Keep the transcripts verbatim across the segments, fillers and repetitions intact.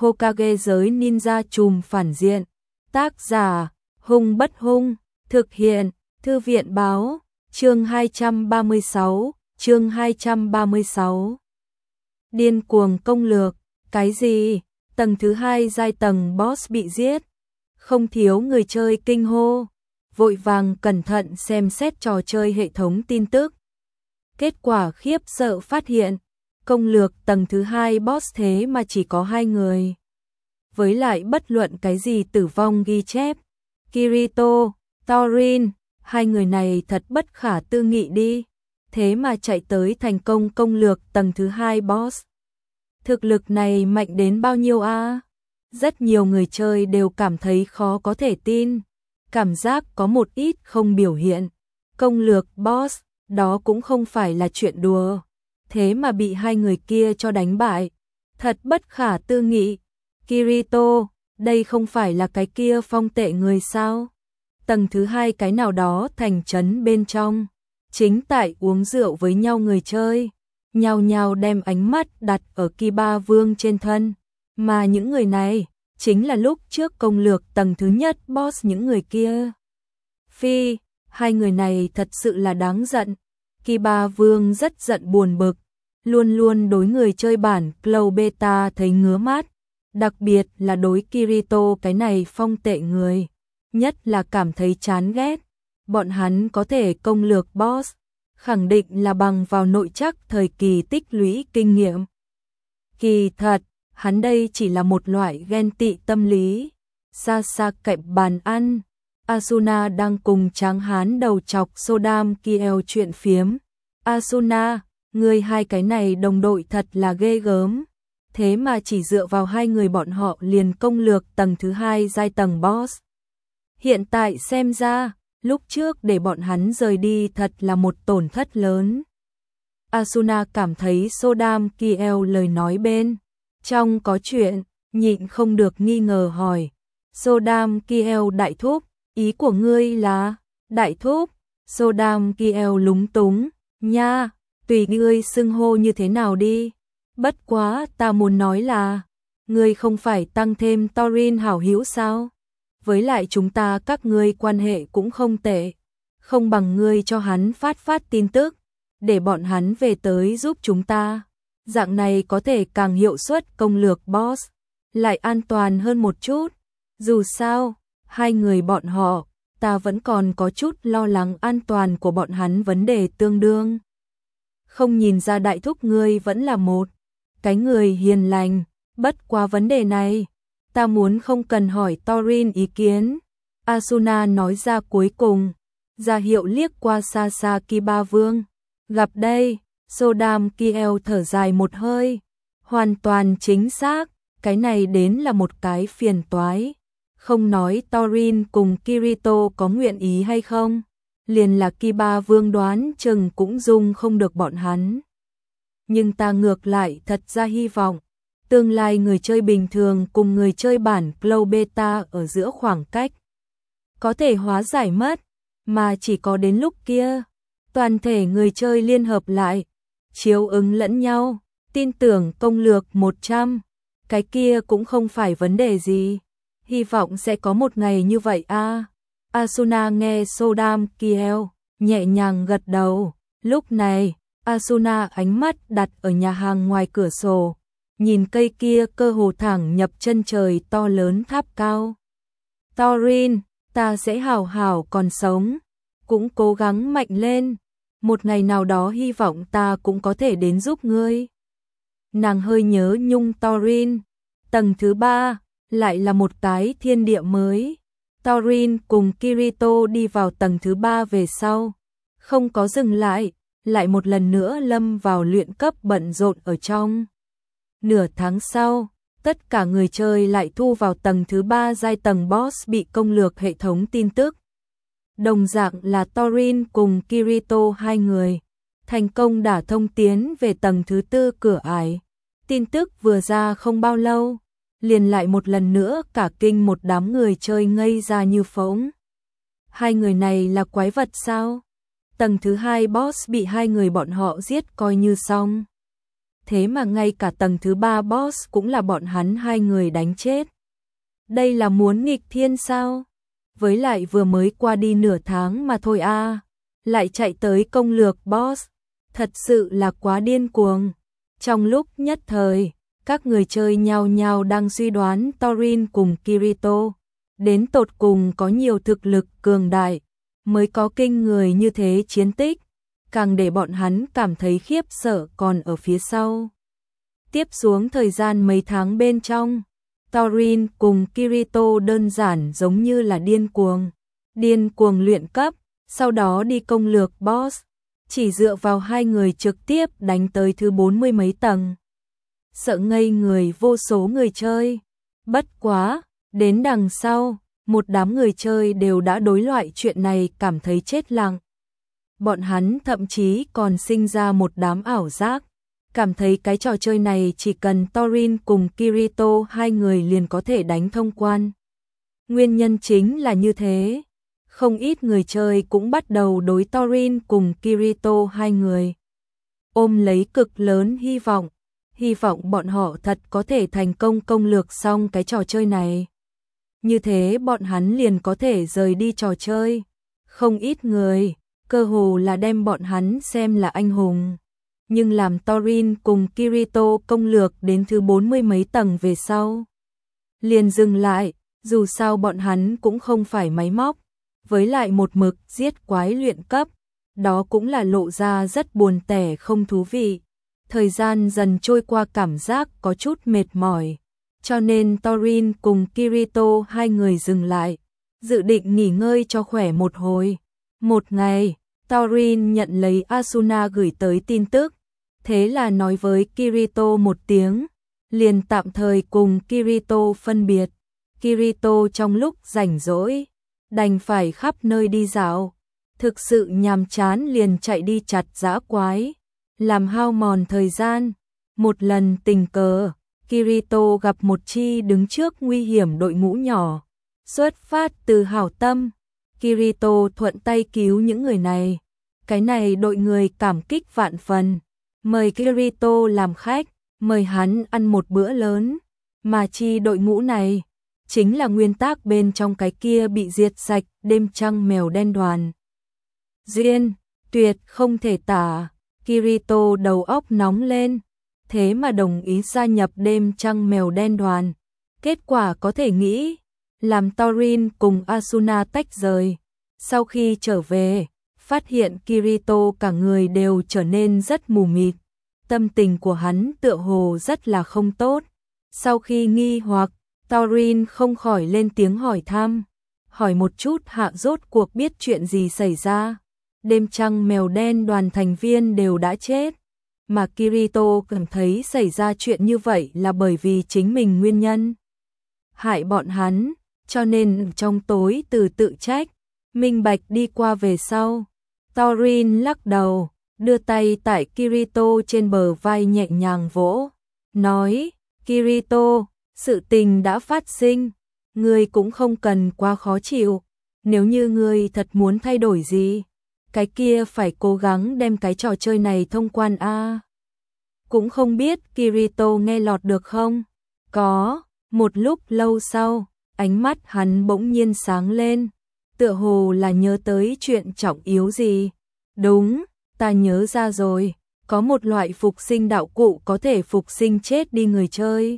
Hokage giới ninja trùm phản diện. Tác giả, Hung Bất Hung, thực hiện, Thư viện báo, chương hai trăm ba mươi sáu, chương hai trăm ba mươi sáu. Điên cuồng công lược, cái gì? Tầng thứ hai giai tầng boss bị giết. Không thiếu người chơi kinh hô, vội vàng cẩn thận xem xét trò chơi hệ thống tin tức. Kết quả khiếp sợ phát hiện, công lược tầng thứ hai boss thế mà chỉ có hai người. Với lại bất luận cái gì tử vong ghi chép, Kirito, Thorin, hai người này thật bất khả tư nghị đi. Thế mà chạy tới thành công công lược tầng thứ hai boss. Thực lực này mạnh đến bao nhiêu a? À? Rất nhiều người chơi đều cảm thấy khó có thể tin. Cảm giác có một ít không biểu hiện. Công lược boss, đó cũng không phải là chuyện đùa. Thế mà bị hai người kia cho đánh bại. Thật bất khả tư nghị. Kirito, đây không phải là cái kia phong tệ người sao? Tầng thứ hai cái nào đó thành trấn bên trong. Chính tại uống rượu với nhau người chơi. Nhao nhao đem ánh mắt đặt ở Kiba Vương trên thân. Mà những người này, chính là lúc trước công lược tầng thứ nhất boss những người kia. Phi, hai người này thật sự là đáng giận. Kiba Vương rất giận buồn bực. Luôn luôn đối người chơi bản Cloud Beta thấy ngứa mắt. Đặc biệt là đối Kirito cái này phong tệ người. Nhất là cảm thấy chán ghét. Bọn hắn có thể công lược boss. Khẳng định là bằng vào nội trắc thời kỳ tích lũy kinh nghiệm. Kỳ thật, hắn đây chỉ là một loại ghen tị tâm lý. Xa xa cạnh bàn ăn, Asuna đang cùng tráng hán đầu chọc Sodam Kiel chuyện phiếm. Asuna, người hai cái này đồng đội thật là ghê gớm. Thế mà chỉ dựa vào hai người bọn họ liền công lược tầng thứ hai giai tầng boss. Hiện tại xem ra, lúc trước để bọn hắn rời đi thật là một tổn thất lớn. Asuna cảm thấy Sodam Kiel lời nói bên trong có chuyện, nhịn không được nghi ngờ hỏi. Sodam Kiel đại thúc, ý của ngươi là? Đại thúc, Sodam Kiel lúng túng, nha, tùy ngươi xưng hô như thế nào đi. Bất quá ta muốn nói là, ngươi không phải tăng thêm Thorin hảo hữu sao? Với lại chúng ta các ngươi quan hệ cũng không tệ, không bằng ngươi cho hắn phát phát tin tức, để bọn hắn về tới giúp chúng ta. Dạng này có thể càng hiệu suất công lược boss, lại an toàn hơn một chút. Dù sao, hai người bọn họ, ta vẫn còn có chút lo lắng an toàn của bọn hắn vấn đề tương đương. Không nhìn ra đại thúc ngươi vẫn là một cái người hiền lành, bất qua vấn đề này, ta muốn không cần hỏi Thorin ý kiến. Asuna nói ra cuối cùng, ra hiệu liếc qua xa xa Kiba Vương. Gặp đây, Sodam Kiel thở dài một hơi. Hoàn toàn chính xác, cái này đến là một cái phiền toái. Không nói Thorin cùng Kirito có nguyện ý hay không, liền là Kiba Vương đoán chừng cũng dung không được bọn hắn. Nhưng ta ngược lại thật ra hy vọng, tương lai người chơi bình thường cùng người chơi bản Cloud Beta ở giữa khoảng cách có thể hóa giải mất, mà chỉ có đến lúc kia, toàn thể người chơi liên hợp lại, chiếu ứng lẫn nhau, tin tưởng công lược một trăm, cái kia cũng không phải vấn đề gì. Hy vọng sẽ có một ngày như vậy a. À. Asuna nghe Sodam Kiel nhẹ nhàng gật đầu. Lúc này, Asuna ánh mắt đặt ở nhà hàng ngoài cửa sổ, nhìn cây kia cơ hồ thẳng nhập chân trời to lớn tháp cao. Thorin, ta sẽ hảo hảo còn sống, cũng cố gắng mạnh lên, một ngày nào đó hy vọng ta cũng có thể đến giúp ngươi. Nàng hơi nhớ nhung Thorin. Tầng thứ ba, lại là một cái thiên địa mới. Thorin cùng Kirito đi vào tầng thứ ba về sau, không có dừng lại, lại một lần nữa lâm vào luyện cấp bận rộn ở trong. Nửa tháng sau, tất cả người chơi lại thu vào tầng thứ ba giai tầng boss bị công lược hệ thống tin tức. Đồng dạng là Thorin cùng Kirito hai người, thành công đả thông tiến về tầng thứ tư cửa ải. Tin tức vừa ra không bao lâu, liền lại một lần nữa cả kinh một đám người chơi ngây ra như phỗng. Hai người này là quái vật sao? Tầng thứ hai boss bị hai người bọn họ giết coi như xong. thế mà ngay cả tầng thứ ba boss cũng là bọn hắn hai người đánh chết. Đây là muốn nghịch thiên sao? Với lại vừa mới qua đi nửa tháng mà thôi a, lại chạy tới công lược boss, thật sự là quá điên cuồng. Trong lúc nhất thời, các người chơi nhao nhao đang suy đoán Thorin cùng Kirito đến tột cùng có nhiều thực lực cường đại, mới có kinh người như thế chiến tích, càng để bọn hắn cảm thấy khiếp sợ còn ở phía sau. Tiếp xuống thời gian mấy tháng bên trong, Thorin cùng Kirito đơn giản giống như là điên cuồng, điên cuồng luyện cấp, sau đó đi công lược boss, chỉ dựa vào hai người trực tiếp đánh tới thứ bốn mươi mấy tầng. Sợ ngây người vô số người chơi. Bất quá, đến đằng sau, một đám người chơi đều đã đối loại chuyện này cảm thấy chết lặng. Bọn hắn thậm chí còn sinh ra một đám ảo giác, cảm thấy cái trò chơi này chỉ cần Thorin cùng Kirito hai người liền có thể đánh thông quan. Nguyên nhân chính là như thế, không ít người chơi cũng bắt đầu đối Thorin cùng Kirito hai người ôm lấy cực lớn hy vọng, hy vọng bọn họ thật có thể thành công công lược xong cái trò chơi này. Như thế bọn hắn liền có thể rời đi trò chơi. Không ít người, cơ hồ là đem bọn hắn xem là anh hùng. Nhưng làm Thorin cùng Kirito công lược đến thứ bốn mươi mấy tầng về sau, liền dừng lại, dù sao bọn hắn cũng không phải máy móc, với lại một mực giết quái luyện cấp, đó cũng là lộ ra rất buồn tẻ không thú vị. Thời gian dần trôi qua cảm giác có chút mệt mỏi, cho nên Thorin cùng Kirito hai người dừng lại, dự định nghỉ ngơi cho khỏe một hồi. Một ngày, Thorin nhận lấy Asuna gửi tới tin tức, thế là nói với Kirito một tiếng, liền tạm thời cùng Kirito phân biệt. Kirito trong lúc rảnh rỗi, đành phải khắp nơi đi dạo, thực sự nhàm chán liền chạy đi chặt dã quái, làm hao mòn thời gian. Một lần tình cờ, Kirito gặp một chi đứng trước nguy hiểm đội ngũ nhỏ, xuất phát từ hảo tâm, Kirito thuận tay cứu những người này. Cái này đội người cảm kích vạn phần, mời Kirito làm khách, mời hắn ăn một bữa lớn, mà chi đội ngũ này chính là nguyên tác bên trong cái kia bị diệt sạch đêm trăng mèo đen đoàn. Duyên, tuyệt không thể tả, Kirito đầu óc nóng lên, thế mà đồng ý gia nhập đêm trăng mèo đen đoàn. Kết quả có thể nghĩ, làm Thorin cùng Asuna tách rời. Sau khi trở về, phát hiện Kirito cả người đều trở nên rất mù mịt, tâm tình của hắn tựa hồ rất là không tốt. Sau khi nghi hoặc, Thorin không khỏi lên tiếng hỏi thăm, hỏi một chút hạ rốt cuộc biết chuyện gì xảy ra. Đêm trăng mèo đen đoàn thành viên đều đã chết, mà Kirito cảm thấy xảy ra chuyện như vậy là bởi vì chính mình nguyên nhân hại bọn hắn, cho nên trong tối từ tự trách, minh bạch đi qua về sau. Thorin lắc đầu, đưa tay tại Kirito trên bờ vai nhẹ nhàng vỗ, nói, Kirito, sự tình đã phát sinh, ngươi cũng không cần quá khó chịu, nếu như ngươi thật muốn thay đổi gì, cái kia phải cố gắng đem cái trò chơi này thông quan a. Cũng không biết Kirito nghe lọt được không? Có, một lúc lâu sau, ánh mắt hắn bỗng nhiên sáng lên, tựa hồ là nhớ tới chuyện trọng yếu gì. Đúng, ta nhớ ra rồi, có một loại phục sinh đạo cụ có thể phục sinh chết đi người chơi.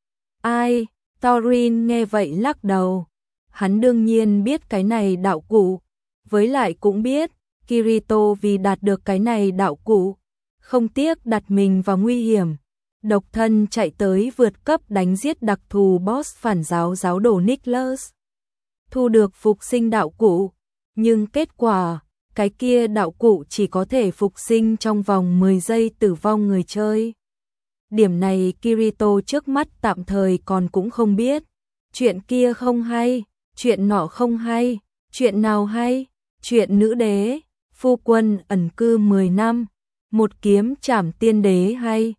Ai? Thorin nghe vậy lắc đầu. Hắn đương nhiên biết cái này đạo cụ, với lại cũng biết Kirito vì đạt được cái này đạo cụ, không tiếc đặt mình vào nguy hiểm, độc thân chạy tới vượt cấp đánh giết đặc thù boss phản giáo giáo đồ Nicholas, thu được phục sinh đạo cụ, nhưng kết quả, cái kia đạo cụ chỉ có thể phục sinh trong vòng mười giây tử vong người chơi. Điểm này Kirito trước mắt tạm thời còn cũng không biết, chuyện kia không hay, chuyện nọ không hay, chuyện nào hay, chuyện nữ đế, phu quân ẩn cư mười năm, một kiếm trảm tiên đế hay,